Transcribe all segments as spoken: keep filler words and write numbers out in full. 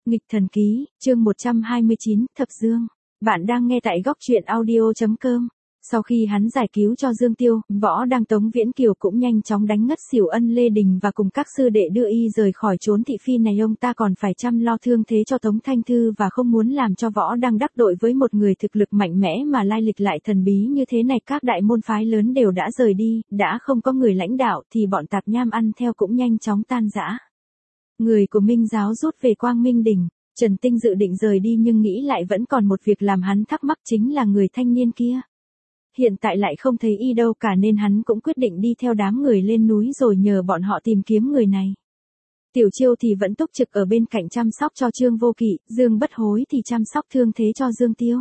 Nghịch thần ký, chương một trăm hai mươi chín, Thập Dương. Bạn đang nghe tại góc truyện audio chấm com. Sau khi hắn giải cứu cho Dương Tiêu, Võ Đăng Tống Viễn Kiều cũng nhanh chóng đánh ngất xỉu Ân Lê Đình và cùng các sư đệ đưa y rời khỏi trốn thị phi này. Ông ta còn phải chăm lo thương thế cho Tống Thanh Thư và không muốn làm cho Võ Đăng đắc tội với một người thực lực mạnh mẽ mà lai lịch lại thần bí như thế này. Các đại môn phái lớn đều đã rời đi, đã không có người lãnh đạo thì bọn tạp nham ăn theo cũng nhanh chóng tan rã. Người của Minh giáo rút về Quang Minh Đỉnh. Trần Tinh dự định rời đi nhưng nghĩ lại vẫn còn một việc làm hắn thắc mắc, chính là người thanh niên kia. Hiện tại lại không thấy y đâu cả nên hắn cũng quyết định đi theo đám người lên núi rồi nhờ bọn họ tìm kiếm người này. Tiểu Chiêu thì vẫn túc trực ở bên cạnh chăm sóc cho Trương Vô Kỵ, Dương Bất Hối thì chăm sóc thương thế cho Dương Tiêu.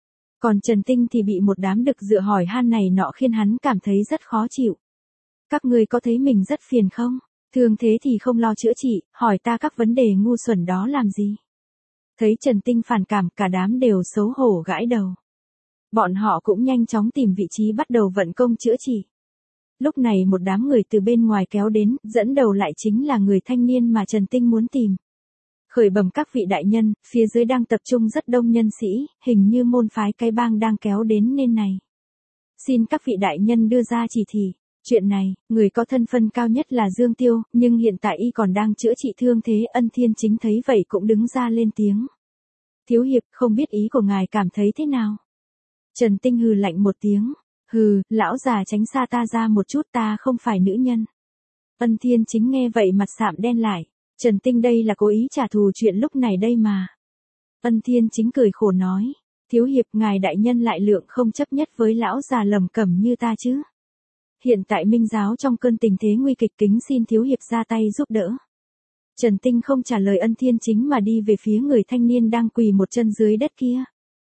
Còn Trần Tinh thì bị một đám đực dựa hỏi han này nọ khiến hắn cảm thấy rất khó chịu. Các người có thấy mình rất phiền không? Thương thế thì không lo chữa trị, hỏi ta các vấn đề ngu xuẩn đó làm gì? Thấy Trần Tinh phản cảm, cả đám đều xấu hổ gãi đầu. Bọn họ cũng nhanh chóng tìm vị trí bắt đầu vận công chữa trị. Lúc này một đám người từ bên ngoài kéo đến, dẫn đầu lại chính là người thanh niên mà Trần Tinh muốn tìm. Khởi bẩm các vị đại nhân, phía dưới đang tập trung rất đông nhân sĩ, hình như môn phái Cái Bang đang kéo đến nên này. Xin các vị đại nhân đưa ra chỉ thị. Chuyện này, người có thân phân cao nhất là Dương Tiêu, nhưng hiện tại y còn đang chữa trị thương thế. Ân Thiên Chính thấy vậy cũng đứng ra lên tiếng. Thiếu hiệp, không biết ý của ngài cảm thấy thế nào? Trần Tinh hừ lạnh một tiếng. Hừ, lão già tránh xa ta ra một chút, ta không phải nữ nhân. Ân Thiên Chính nghe vậy mặt sạm đen lại. Trần Tinh đây là cố ý trả thù chuyện lúc này đây mà. Ân Thiên Chính cười khổ nói. Thiếu hiệp, ngài đại nhân lại lượng không chấp nhất với lão già lầm cẩm như ta chứ? Hiện tại Minh giáo trong cơn tình thế nguy kịch, kính xin thiếu hiệp ra tay giúp đỡ. Trần Tinh không trả lời Ân Thiên Chính mà đi về phía người thanh niên đang quỳ một chân dưới đất kia.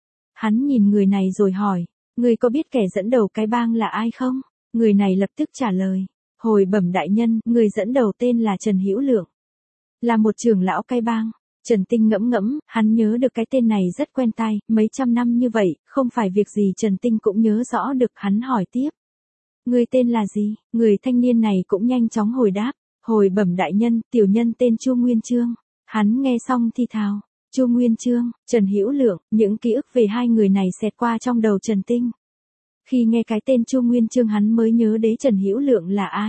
Hắn nhìn người này rồi hỏi, người có biết kẻ dẫn đầu Cái Bang là ai không? Người này lập tức trả lời, hồi bẩm đại nhân, người dẫn đầu tên là Trần Hữu Lượng, là một trưởng lão Cái Bang. Trần Tinh ngẫm ngẫm, hắn nhớ được cái tên này rất quen tai, mấy trăm năm như vậy, không phải việc gì Trần Tinh cũng nhớ rõ được. Hắn hỏi tiếp. Người tên là gì? Người thanh niên này cũng nhanh chóng hồi đáp. Hồi bẩm đại nhân, tiểu nhân tên Chu Nguyên Chương. Hắn nghe xong thì thào. Chu Nguyên Chương, Trần Hữu Lượng, những ký ức về hai người này xẹt qua trong đầu Trần Tinh. Khi nghe cái tên Chu Nguyên Chương hắn mới nhớ đến Trần Hữu Lượng là ai.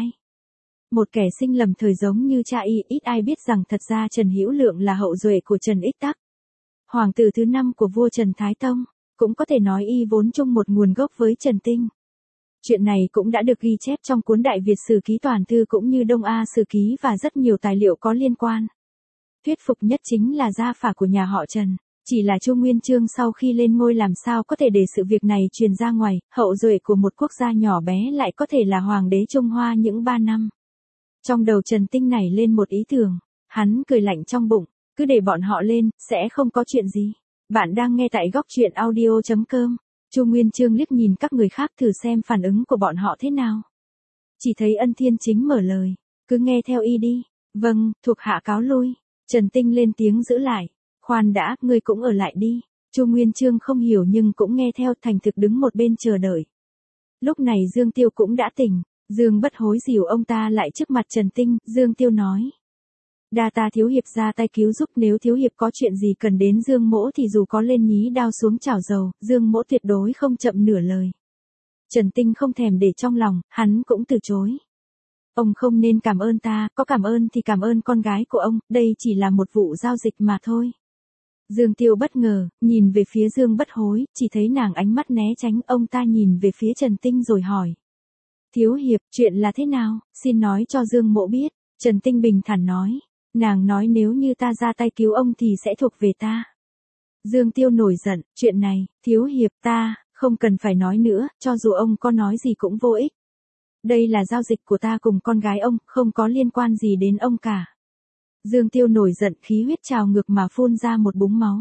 Một kẻ sinh lầm thời giống như cha y, ít ai biết rằng thật ra Trần Hữu Lượng là hậu duệ của Trần Ích Tắc, hoàng tử thứ năm của vua Trần Thái Tông. Cũng có thể nói y vốn chung một nguồn gốc với Trần Tinh. Chuyện này cũng đã được ghi chép trong cuốn Đại Việt Sử Ký Toàn Thư cũng như Đông A Sử Ký và rất nhiều tài liệu có liên quan. Thuyết phục nhất chính là gia phả của nhà họ Trần. Chỉ là Chu Nguyên Chương sau khi lên ngôi làm sao có thể để sự việc này truyền ra ngoài, hậu duệ của một quốc gia nhỏ bé lại có thể là hoàng đế Trung Hoa những ba năm. Trong đầu Trần Tinh nảy lên một ý tưởng, hắn cười lạnh trong bụng, cứ để bọn họ lên, sẽ không có chuyện gì. Bạn đang nghe tại góc truyện audio chấm com. Chu Nguyên Chương liếc nhìn các người khác thử xem phản ứng của bọn họ thế nào. Chỉ thấy Ân Thiên Chính mở lời, cứ nghe theo y đi. Vâng, thuộc hạ cáo lui. Trần Tinh lên tiếng giữ lại. Khoan đã, ngươi cũng ở lại đi. Chu Nguyên Chương không hiểu nhưng cũng nghe theo, thành thực đứng một bên chờ đợi. Lúc này Dương Tiêu cũng đã tỉnh. Dương Bất Hối dìu ông ta lại trước mặt Trần Tinh. Dương Tiêu nói. Đa ta thiếu hiệp ra tay cứu giúp, nếu thiếu hiệp có chuyện gì cần đến Dương mỗ thì dù có lên nhí đao xuống chảo dầu, Dương mỗ tuyệt đối không chậm nửa lời. Trần Tinh không thèm để trong lòng, hắn cũng từ chối. Ông không nên cảm ơn ta, có cảm ơn thì cảm ơn con gái của ông, đây chỉ là một vụ giao dịch mà thôi. Dương Tiêu bất ngờ, nhìn về phía Dương Bất Hối, chỉ thấy nàng ánh mắt né tránh. Ông ta nhìn về phía Trần Tinh rồi hỏi. Thiếu hiệp, chuyện là thế nào, xin nói cho Dương mỗ biết. Trần Tinh bình thản nói. Nàng nói nếu như ta ra tay cứu ông thì sẽ thuộc về ta. Dương Tiêu nổi giận, chuyện này, thiếu hiệp ta, không cần phải nói nữa, cho dù ông có nói gì cũng vô ích. Đây là giao dịch của ta cùng con gái ông, không có liên quan gì đến ông cả. Dương Tiêu nổi giận, khí huyết trào ngược mà phun ra một búng máu.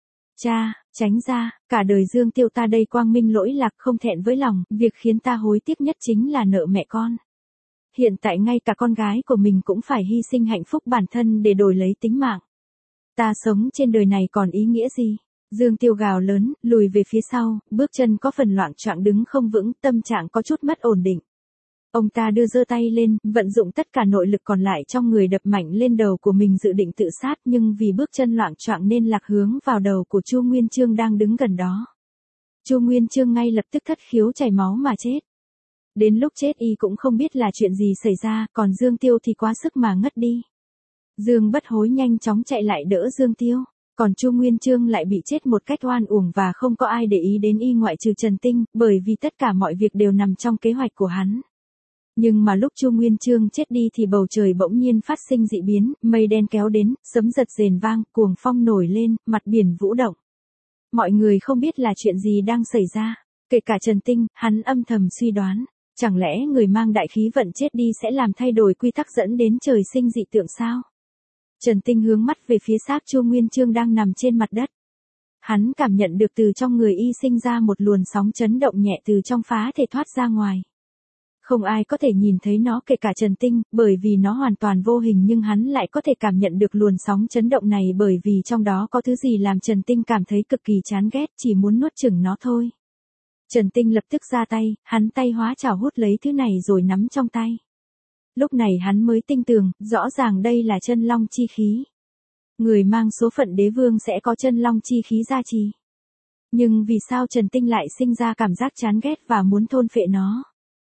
Cha, tránh ra, cả đời Dương Tiêu ta đây quang minh lỗi lạc không thẹn với lòng, việc khiến ta hối tiếc nhất chính là nợ mẹ con. Hiện tại ngay cả con gái của mình cũng phải hy sinh hạnh phúc bản thân để đổi lấy tính mạng. Ta sống trên đời này còn ý nghĩa gì? Dương Tiêu gào lớn, lùi về phía sau, bước chân có phần loạng choạng đứng không vững, tâm trạng có chút mất ổn định. Ông ta đưa giơ tay lên, vận dụng tất cả nội lực còn lại trong người đập mạnh lên đầu của mình dự định tự sát, nhưng vì bước chân loạng choạng nên lạc hướng vào đầu của Chu Nguyên Chương đang đứng gần đó. Chu Nguyên Chương ngay lập tức thất khiếu chảy máu mà chết. Đến lúc chết y cũng không biết là chuyện gì xảy ra, còn Dương Tiêu thì quá sức mà ngất đi. Dương Bất Hối nhanh chóng chạy lại đỡ Dương Tiêu, còn Chu Nguyên Chương lại bị chết một cách oan uổng và không có ai để ý đến y ngoại trừ Trần Tinh, bởi vì tất cả mọi việc đều nằm trong kế hoạch của hắn. Nhưng mà lúc Chu Nguyên Chương chết đi thì bầu trời bỗng nhiên phát sinh dị biến, mây đen kéo đến, sấm giật rền vang, cuồng phong nổi lên, mặt biển vũ động. Mọi người không biết là chuyện gì đang xảy ra, kể cả Trần Tinh, hắn âm thầm suy đoán, chẳng lẽ người mang đại khí vận chết đi sẽ làm thay đổi quy tắc dẫn đến trời sinh dị tượng sao? Trần Tinh hướng mắt về phía xác Chu Nguyên Chương đang nằm trên mặt đất. Hắn cảm nhận được từ trong người y sinh ra một luồng sóng chấn động nhẹ từ trong phá thể thoát ra ngoài. Không ai có thể nhìn thấy nó kể cả Trần Tinh, bởi vì nó hoàn toàn vô hình, nhưng hắn lại có thể cảm nhận được luồng sóng chấn động này bởi vì trong đó có thứ gì làm Trần Tinh cảm thấy cực kỳ chán ghét, chỉ muốn nuốt chửng nó thôi. Trần Tinh lập tức ra tay, hắn tay hóa chảo hút lấy thứ này rồi nắm trong tay. Lúc này hắn mới tinh tường, rõ ràng đây là chân long chi khí. Người mang số phận đế vương sẽ có chân long chi khí gia trì. Nhưng vì sao Trần Tinh lại sinh ra cảm giác chán ghét và muốn thôn phệ nó?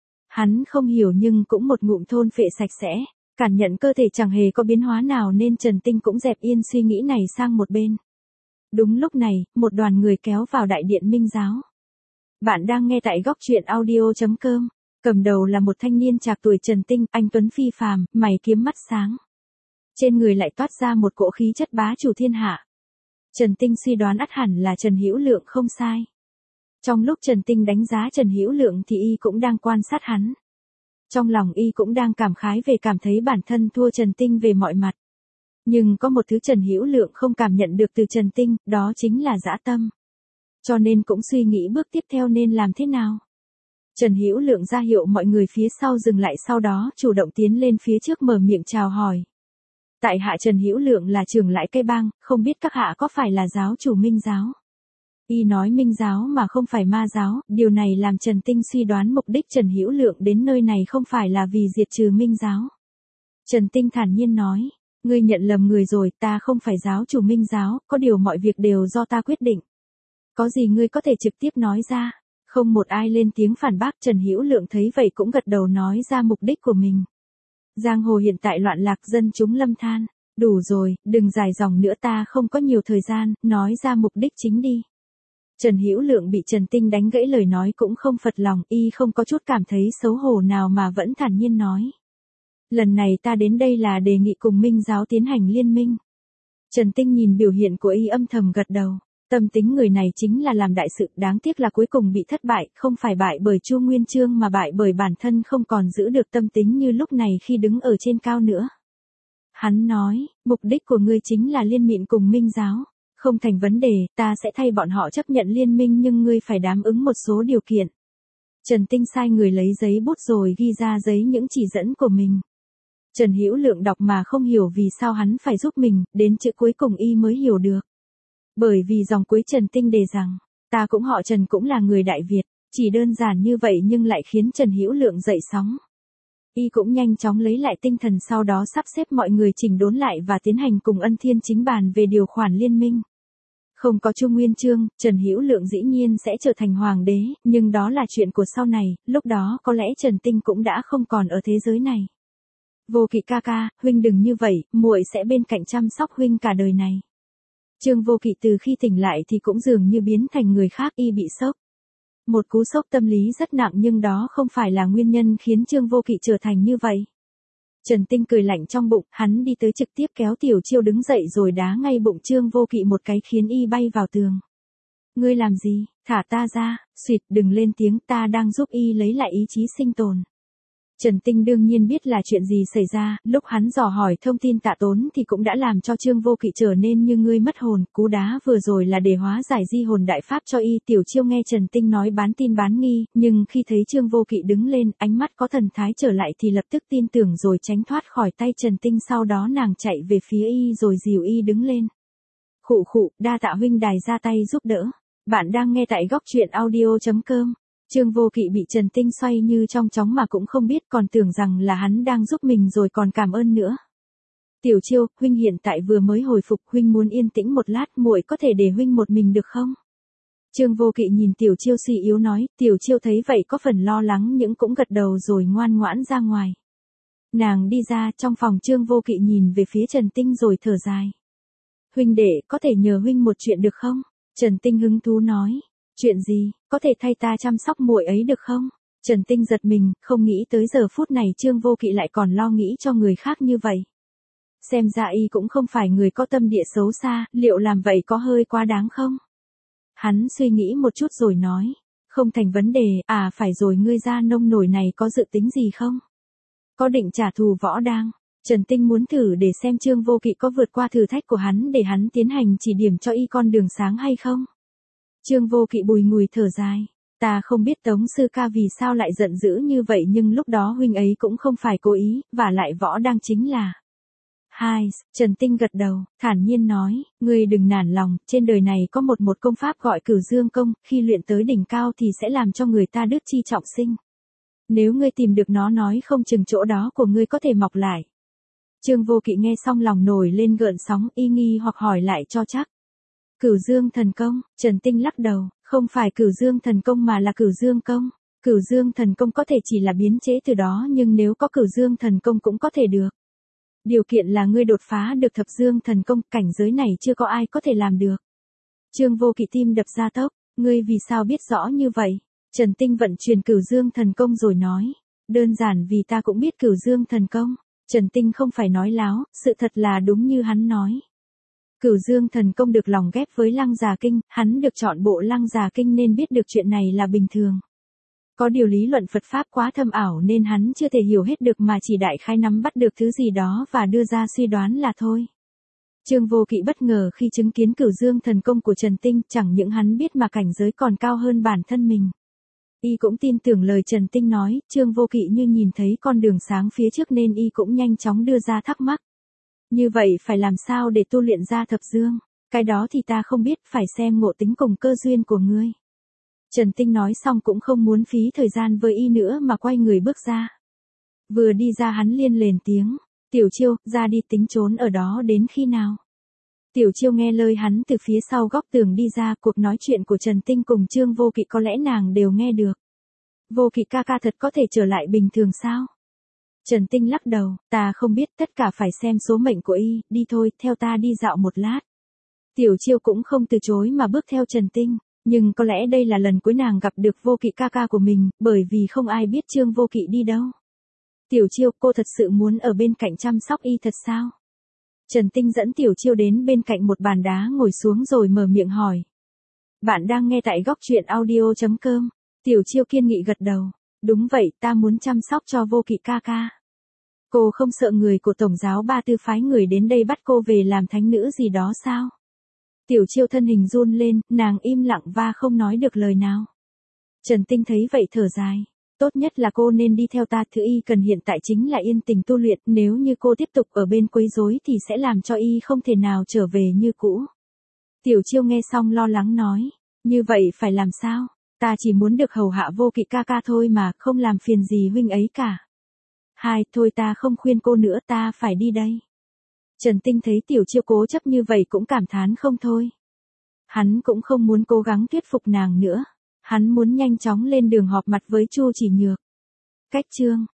Hắn không hiểu nhưng cũng một ngụm thôn phệ sạch sẽ, cảm nhận cơ thể chẳng hề có biến hóa nào nên Trần Tinh cũng dẹp yên suy nghĩ này sang một bên. Đúng lúc này, một đoàn người kéo vào đại điện Minh Giáo. Bạn đang nghe tại góc truyện audio chấm com. Cầm đầu là một thanh niên trạc tuổi Trần Tinh, anh tuấn phi phàm, mày kiếm mắt sáng. Trên người lại toát ra một cỗ khí chất bá chủ thiên hạ. Trần Tinh suy đoán ắt hẳn là Trần Hữu Lượng không sai. Trong lúc Trần Tinh đánh giá Trần Hữu Lượng thì y cũng đang quan sát hắn. Trong lòng y cũng đang cảm khái về cảm thấy bản thân thua Trần Tinh về mọi mặt. Nhưng có một thứ Trần Hữu Lượng không cảm nhận được từ Trần Tinh, đó chính là dã tâm. Cho nên cũng suy nghĩ bước tiếp theo nên làm thế nào. Trần Hữu Lượng ra hiệu mọi người phía sau dừng lại, sau đó chủ động tiến lên phía trước mở miệng chào hỏi. Tại hạ Trần Hữu Lượng là trưởng lãi Cây Bang, không biết các hạ có phải là giáo chủ Minh Giáo? Y nói Minh Giáo mà không phải Ma Giáo, điều này làm Trần Tinh suy đoán mục đích Trần Hữu Lượng đến nơi này không phải là vì diệt trừ Minh Giáo. Trần Tinh thản nhiên nói, ngươi nhận lầm người rồi, ta không phải giáo chủ Minh Giáo, có điều mọi việc đều do ta quyết định. Có gì ngươi có thể trực tiếp nói ra. Không một ai lên tiếng phản bác. Trần Hữu Lượng thấy vậy cũng gật đầu nói ra mục đích của mình. Giang hồ hiện tại loạn lạc, dân chúng lâm than. Đủ rồi, đừng dài dòng nữa, ta không có nhiều thời gian, nói ra mục đích chính đi. Trần Hữu Lượng bị Trần Tinh đánh gãy lời nói cũng không phật lòng, y không có chút cảm thấy xấu hổ nào mà vẫn thản nhiên nói. Lần này ta đến đây là đề nghị cùng Minh Giáo tiến hành liên minh. Trần Tinh nhìn biểu hiện của y âm thầm gật đầu. Tâm tính người này chính là làm đại sự, đáng tiếc là cuối cùng bị thất bại, không phải bại bởi Chu Nguyên Chương mà bại bởi bản thân không còn giữ được tâm tính như lúc này khi đứng ở trên cao nữa. Hắn nói, mục đích của ngươi chính là liên minh cùng Minh Giáo. Không thành vấn đề, ta sẽ thay bọn họ chấp nhận liên minh nhưng ngươi phải đáp ứng một số điều kiện. Trần Tinh sai người lấy giấy bút rồi ghi ra giấy những chỉ dẫn của mình. Trần Hữu Lượng đọc mà không hiểu vì sao hắn phải giúp mình, đến chữ cuối cùng y mới hiểu được. Bởi vì dòng cuối Trần Tinh đề rằng, ta cũng họ Trần cũng là người Đại Việt, chỉ đơn giản như vậy nhưng lại khiến Trần Hữu Lượng dậy sóng. Y cũng nhanh chóng lấy lại tinh thần, sau đó sắp xếp mọi người chỉnh đốn lại và tiến hành cùng Ân Thiên Chính bàn về điều khoản liên minh. Không có Chu Nguyên Chương, Trần Hữu Lượng dĩ nhiên sẽ trở thành hoàng đế, nhưng đó là chuyện của sau này, lúc đó có lẽ Trần Tinh cũng đã không còn ở thế giới này. Vô Kỵ ca ca, huynh đừng như vậy, muội sẽ bên cạnh chăm sóc huynh cả đời này. Trương Vô Kỵ từ khi tỉnh lại thì cũng dường như biến thành người khác, y bị sốc. Một cú sốc tâm lý rất nặng nhưng đó không phải là nguyên nhân khiến Trương Vô Kỵ trở thành như vậy. Trần Tinh cười lạnh trong bụng, hắn đi tới trực tiếp kéo Tiểu Chiêu đứng dậy rồi đá ngay bụng Trương Vô Kỵ một cái khiến y bay vào tường. Ngươi làm gì, thả ta ra, xuyệt, đừng lên tiếng, ta đang giúp y lấy lại ý chí sinh tồn. Trần Tinh đương nhiên biết là chuyện gì xảy ra, lúc hắn dò hỏi thông tin Tạ Tốn thì cũng đã làm cho Trương Vô Kỵ trở nên như ngươi mất hồn, cú đá vừa rồi là để hóa giải di hồn đại pháp cho y. Tiểu Chiêu nghe Trần Tinh nói bán tin bán nghi, nhưng khi thấy Trương Vô Kỵ đứng lên, ánh mắt có thần thái trở lại thì lập tức tin tưởng rồi tránh thoát khỏi tay Trần Tinh, sau đó nàng chạy về phía y rồi dìu y đứng lên. Khụ khụ, đa tạ huynh đài ra tay giúp đỡ. Bạn đang nghe tại góc truyện audio chấm com. Trương Vô Kỵ bị Trần Tinh xoay như trong chóng mà cũng không biết, còn tưởng rằng là hắn đang giúp mình rồi còn cảm ơn nữa. Tiểu Chiêu, huynh hiện tại vừa mới hồi phục, huynh muốn yên tĩnh một lát, muội có thể để huynh một mình được không? Trương Vô Kỵ nhìn Tiểu Chiêu suy yếu nói, Tiểu Chiêu thấy vậy có phần lo lắng nhưng cũng gật đầu rồi ngoan ngoãn ra ngoài. Nàng đi ra, trong phòng Trương Vô Kỵ nhìn về phía Trần Tinh rồi thở dài. Huynh đệ, có thể nhờ huynh một chuyện được không? Trần Tinh hứng thú nói. Chuyện gì, có thể thay ta chăm sóc muội ấy được không? Trần Tinh giật mình, không nghĩ tới giờ phút này Trương Vô Kỵ lại còn lo nghĩ cho người khác như vậy. Xem ra y cũng không phải người có tâm địa xấu xa, liệu làm vậy có hơi quá đáng không? Hắn suy nghĩ một chút rồi nói. Không thành vấn đề, à phải rồi, ngươi ra nông nổi này có dự tính gì không? Có định trả thù Võ Đang? Trần Tinh muốn thử để xem Trương Vô Kỵ có vượt qua thử thách của hắn để hắn tiến hành chỉ điểm cho y con đường sáng hay không? Trương Vô Kỵ bùi ngùi thở dài. Ta không biết Tống sư ca vì sao lại giận dữ như vậy, nhưng lúc đó huynh ấy cũng không phải cố ý, và lại Võ Đang chính là... Hai, Trần Tinh gật đầu, thản nhiên nói, ngươi đừng nản lòng, trên đời này có một một công pháp gọi Cửu Dương công, khi luyện tới đỉnh cao thì sẽ làm cho người ta đức chi trọng sinh. Nếu ngươi tìm được nó, nói không chừng chỗ đó của ngươi có thể mọc lại. Trương Vô Kỵ nghe xong lòng nổi lên gợn sóng, y nghi hoặc hỏi lại cho chắc. Cửu Dương thần công, Trần Tinh lắc đầu, không phải Cửu Dương thần công mà là Cửu Dương công. Cửu Dương thần công có thể chỉ là biến chế từ đó, nhưng nếu có Cửu Dương thần công cũng có thể được. Điều kiện là ngươi đột phá được Thập Dương thần công, cảnh giới này chưa có ai có thể làm được. Trương Vô Kỵ tim đập ra tốc, ngươi vì sao biết rõ như vậy? Trần Tinh vận chuyển Cửu Dương thần công rồi nói, đơn giản vì ta cũng biết Cửu Dương thần công. Trần Tinh không phải nói láo, sự thật là đúng như hắn nói. Cửu Dương thần công được lồng ghép với Lăng Già kinh, hắn được chọn bộ Lăng Già kinh nên biết được chuyện này là bình thường. Có điều lý luận Phật Pháp quá thâm ảo nên hắn chưa thể hiểu hết được mà chỉ đại khái nắm bắt được thứ gì đó và đưa ra suy đoán là thôi. Trương Vô Kỵ bất ngờ khi chứng kiến Cửu Dương thần công của Trần Tinh, chẳng những hắn biết mà cảnh giới còn cao hơn bản thân mình. Y cũng tin tưởng lời Trần Tinh nói, Trương Vô Kỵ như nhìn thấy con đường sáng phía trước nên y cũng nhanh chóng đưa ra thắc mắc. Như vậy phải làm sao để tu luyện ra Thập Dương? Cái đó thì ta không biết, phải xem ngộ tính cùng cơ duyên của ngươi. Trần Tinh nói xong cũng không muốn phí thời gian với y nữa mà quay người bước ra. Vừa đi ra hắn liên lền tiếng, Tiểu Chiêu, ra đi, tính trốn ở đó đến khi nào? Tiểu Chiêu nghe lời hắn từ phía sau góc tường đi ra, cuộc nói chuyện của Trần Tinh cùng Trương Vô Kỵ có lẽ nàng đều nghe được. Vô Kỵ ca ca thật có thể trở lại bình thường sao? Trần Tinh lắc đầu, ta không biết, tất cả phải xem số mệnh của y, đi thôi, theo ta đi dạo một lát. Tiểu Chiêu cũng không từ chối mà bước theo Trần Tinh, nhưng có lẽ đây là lần cuối nàng gặp được Vô Kỵ ca ca của mình, bởi vì không ai biết Trương Vô Kỵ đi đâu. Tiểu Chiêu, cô thật sự muốn ở bên cạnh chăm sóc y thật sao? Trần Tinh dẫn Tiểu Chiêu đến bên cạnh một bàn đá ngồi xuống rồi mở miệng hỏi. Bạn đang nghe tại góc truyện audio chấm com. Tiểu Chiêu kiên nghị gật đầu. Đúng vậy, ta muốn chăm sóc cho Vô Kỵ ca ca. Cô không sợ người của Tổng giáo Ba Tư phái người đến đây bắt cô về làm thánh nữ gì đó sao? Tiểu Chiêu thân hình run lên, nàng im lặng và không nói được lời nào. Trần Tinh thấy vậy thở dài. Tốt nhất là cô nên đi theo ta, thứ y cần hiện tại chính là yên tình tu luyện, nếu như cô tiếp tục ở bên quấy rối thì sẽ làm cho y không thể nào trở về như cũ. Tiểu Chiêu nghe xong lo lắng nói, như vậy phải làm sao? Ta chỉ muốn được hầu hạ Vô Kỵ ca ca thôi mà, không làm phiền gì huynh ấy cả. Hai, thôi ta không khuyên cô nữa, ta phải đi đây. Trần Tinh thấy Tiểu Chiêu cố chấp như vậy cũng cảm thán không thôi. Hắn cũng không muốn cố gắng thuyết phục nàng nữa. Hắn muốn nhanh chóng lên đường họp mặt với Chu Chỉ Nhược. Cách chương